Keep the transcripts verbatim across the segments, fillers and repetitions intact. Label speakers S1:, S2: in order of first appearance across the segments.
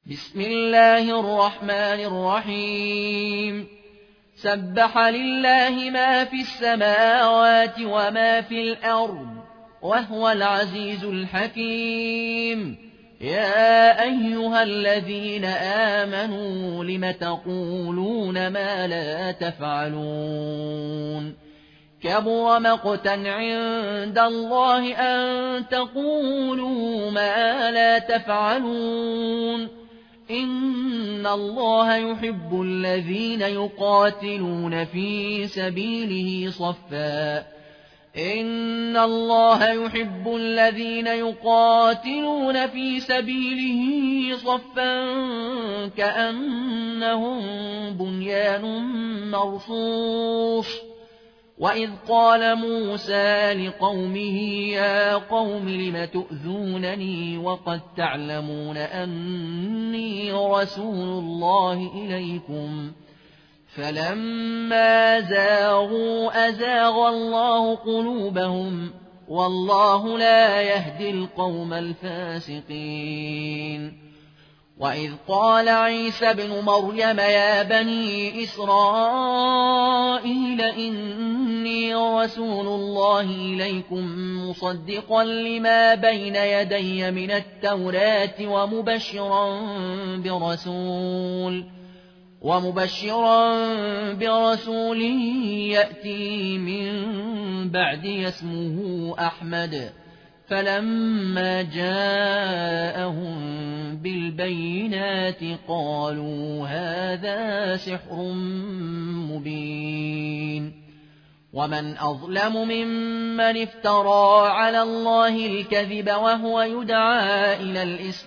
S1: بسم الله الرحمن الرحيم سبح لله ما في السماوات وما في الأرض وهو العزيز الحكيم يا أيها الذين آمنوا لم تقولون ما لا تفعلون كبر مقتا عند الله أن تقولوا ما لا تفعلون إن الله يحب الذين يقاتلون في سبيله صفا إن الله يحب الذين يقاتلون في سبيله صفا كأنهم بنيان مرصوص وإذ قال موسى لقومه يا قوم لم تؤذونني وقد تعلمون أني رسول الله إليكم فلما زاغوا أزاغ الله قلوبهم والله لا يهدي القوم الفاسقين وإذ قال عيسى ابن مريم يا بني إسرائيل إني رسول الله إليكم مصدقا لما بين يدي من التوراة ومبشرا برسول ومبشرا برسول يأتي من بعدي اسمه أحمد فلما جاءهم بالبينات قالوا هذا سحر مبين ومن أظلم ممن افترى على الله الكذب وهو يدعى إلى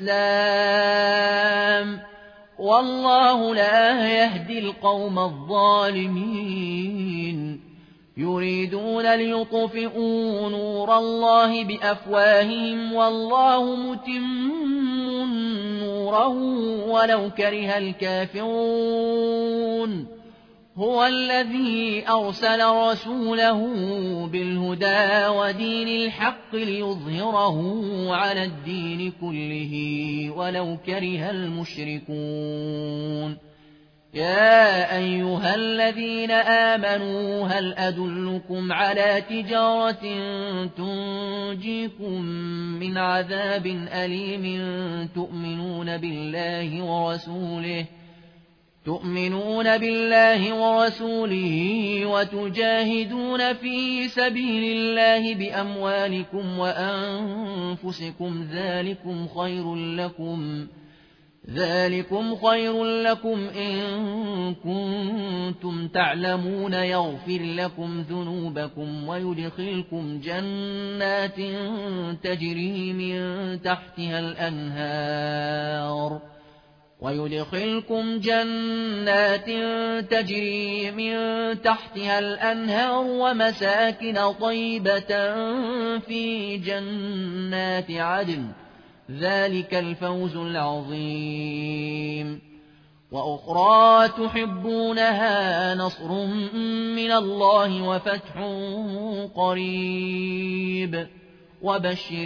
S1: الإسلام والله لا يهدي القوم الظالمين يريدون ليطفئوا نور الله بأفواههم والله متم نوره ولو كره الكافرون هو الذي أرسل رسوله بالهدى ودين الحق ليظهره على الدين كله ولو كره المشركون يا أيها الذين آمنوا هل أدلكم على تجارة تنجيكم من عذاب أليم تؤمنون بالله ورسوله تؤمنون بالله ورسوله وتجاهدون في سبيل الله بأموالكم وأنفسكم ذلكم خير لكم ذلكم خير لكم إن كنتم تعلمون يغفر لكم ذنوبكم ويدخلكم جنات تجري من تحتها الأنهار ويدخلكم جنات تجري من تحتها الأنهار ومساكن طيبة في جنات عدن ذلك الفوز العظيم وأخرى تحبونها نصر من الله وفتح قريب وبشر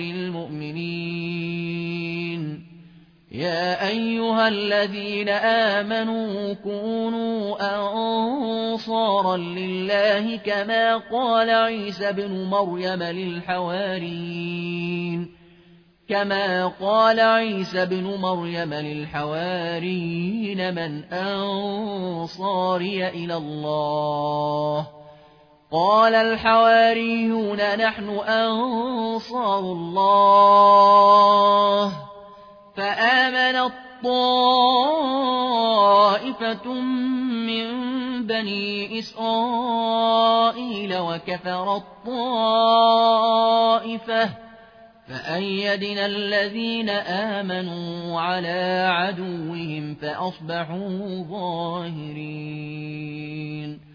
S1: المؤمنين يا أيها الذين آمنوا كونوا أنصارا لله كما قال عيسى ابن مريم للحواريين كما قال عيسى ابن مريم للحواريين من أنصاري إلى الله قال الحواريون نحن أنصار الله فآمنت طائفة من بني إسرائيل وكفرت طائفة فأيدنا الذين آمنوا على عدوهم فأصبحوا ظاهرين